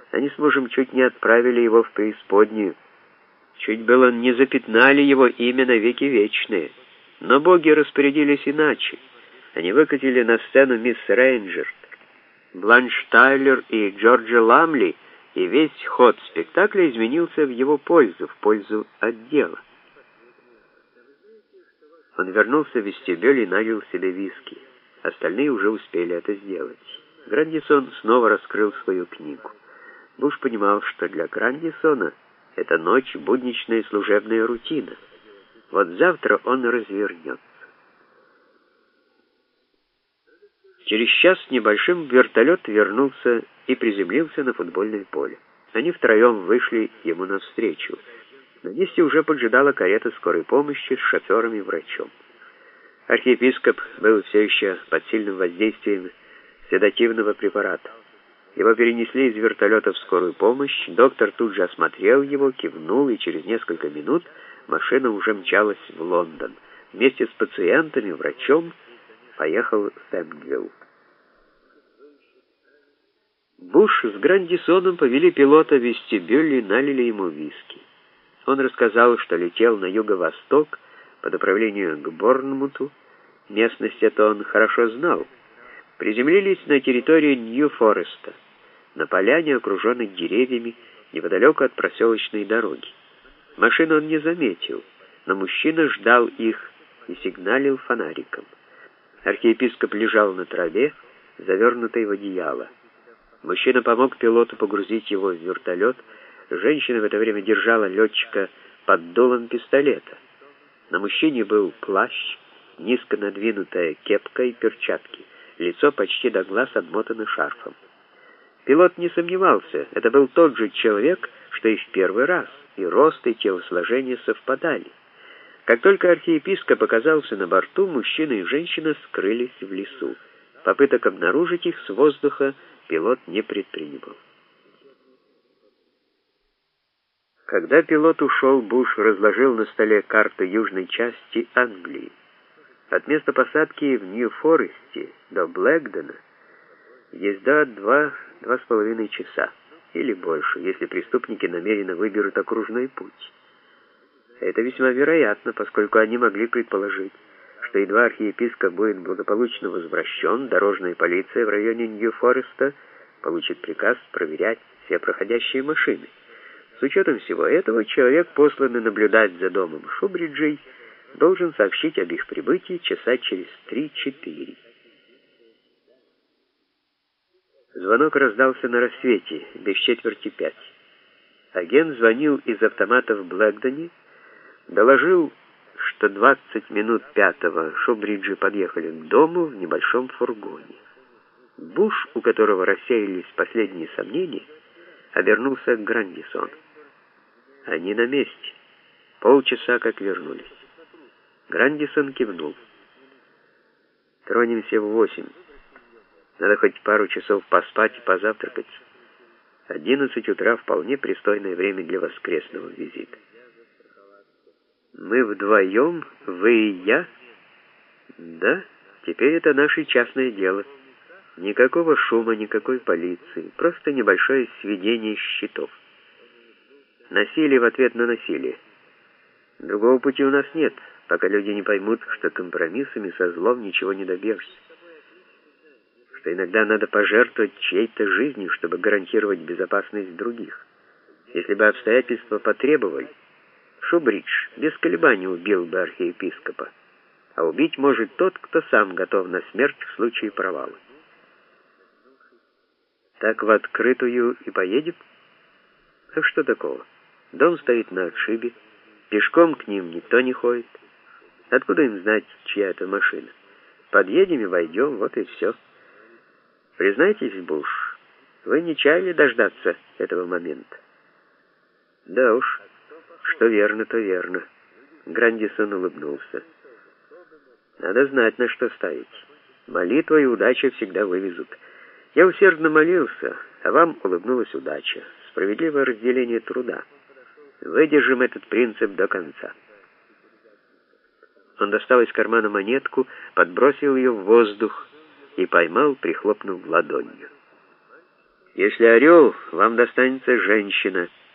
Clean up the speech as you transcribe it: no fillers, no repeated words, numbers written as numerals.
Они с мужем чуть не отправили его в преисподнюю. Чуть было не запятнали его имя на веки вечные. Но боги распорядились иначе. Они выкатили на сцену мисс Рейнджер, Бланш Тайлер и Джорджа Ламли, и весь ход спектакля изменился в его пользу, в пользу отдела. Он вернулся в вестибюль и налил себе виски. Остальные уже успели это сделать. Грандисон снова раскрыл свою книгу. Буш понимал, что для Грандисона эта ночь — будничная служебная рутина. Вот завтра он развернется. Через час с небольшим вертолет вернулся и приземлился на футбольное поле. Они втроем вышли ему навстречу. На месте уже поджидала карета скорой помощи с шофером и врачом. Архиепископ был все еще под сильным воздействием седативного препарата. Его перенесли из вертолета в скорую помощь, доктор тут же осмотрел его, кивнул, и через несколько минут машина уже мчалась в Лондон. Вместе с пациентами, врачом поехал Сэмпдвилл. Буш с Грандисоном повели пилота в вестибюль и налили ему виски. Он рассказал, что летел на юго-восток по направлению к Борнмуту. Местность эту он хорошо знал. Приземлились на территории Нью-Фореста, на поляне, окруженной деревьями, неподалеку от проселочной дороги. Машину он не заметил, но мужчина ждал их и сигналил фонариком. Архиепископ лежал на траве, завернутый в одеяло. Мужчина помог пилоту погрузить его в вертолет. Женщина в это время держала летчика под дулом пистолета. На мужчине был плащ, низко надвинутая кепка и перчатки. Лицо почти до глаз обмотано шарфом. Пилот не сомневался, это был тот же человек, что и в первый раз, и рост и телосложение совпадали. Как только архиепископ оказался на борту, мужчина и женщина скрылись в лесу. Попыток обнаружить их с воздуха пилот не предпринимал. Когда пилот ушел, Буш разложил на столе карту южной части Англии. От места посадки в Нью-Форесте до Блэкдена езда 2-2,5 часа, или больше, если преступники намеренно выберут окружной путь. Это весьма вероятно, поскольку они могли предположить, что едва архиепископ будет благополучно возвращен, дорожная полиция в районе Нью-Фореста получит приказ проверять все проходящие машины. С учетом всего этого, человек, посланный наблюдать за домом Шубриджей, должен сообщить об их прибытии часа через 3-4. Звонок раздался на рассвете, без 4:45. Агент звонил из автомата в Блэкдене, доложил, что 20 минут 5 Шубриджи подъехали к дому в небольшом фургоне. Буш, у которого рассеялись последние сомнения, обернулся к Грандисону. Они на месте. Полчаса как вернулись. Грандисон кивнул. Тронемся в 8. Надо хоть пару часов поспать и позавтракать. 11 утра вполне пристойное время для воскресного визита. Мы вдвоем, вы и я? Да, теперь это наше частное дело. Никакого шума, никакой полиции. Просто небольшое сведение счетов. Насилие в ответ на насилие. Другого пути у нас нет, пока люди не поймут, что компромиссами со злом ничего не добьешься. Что иногда надо пожертвовать чьей-то жизнью, чтобы гарантировать безопасность других. Если бы обстоятельства потребовали, Шубридж без колебаний убил бы архиепископа, а убить может тот, кто сам готов на смерть в случае провала. Так в открытую и поедем? А что такого? Дом стоит на отшибе, пешком к ним никто не ходит. Откуда им знать, чья это машина? Подъедем и войдем, вот и все. Признайтесь, Буш, вы не чаяли дождаться этого момента? Да уж, что верно, то верно. Грандисон улыбнулся. Надо знать, на что ставить. Молитва и удача всегда вывезут. Я усердно молился, а вам улыбнулась удача. Справедливое разделение труда. Выдержим этот принцип до конца. Он достал из кармана монетку, подбросил ее в воздух и поймал, прихлопнув ладонью. Если орел, вам достанется женщина.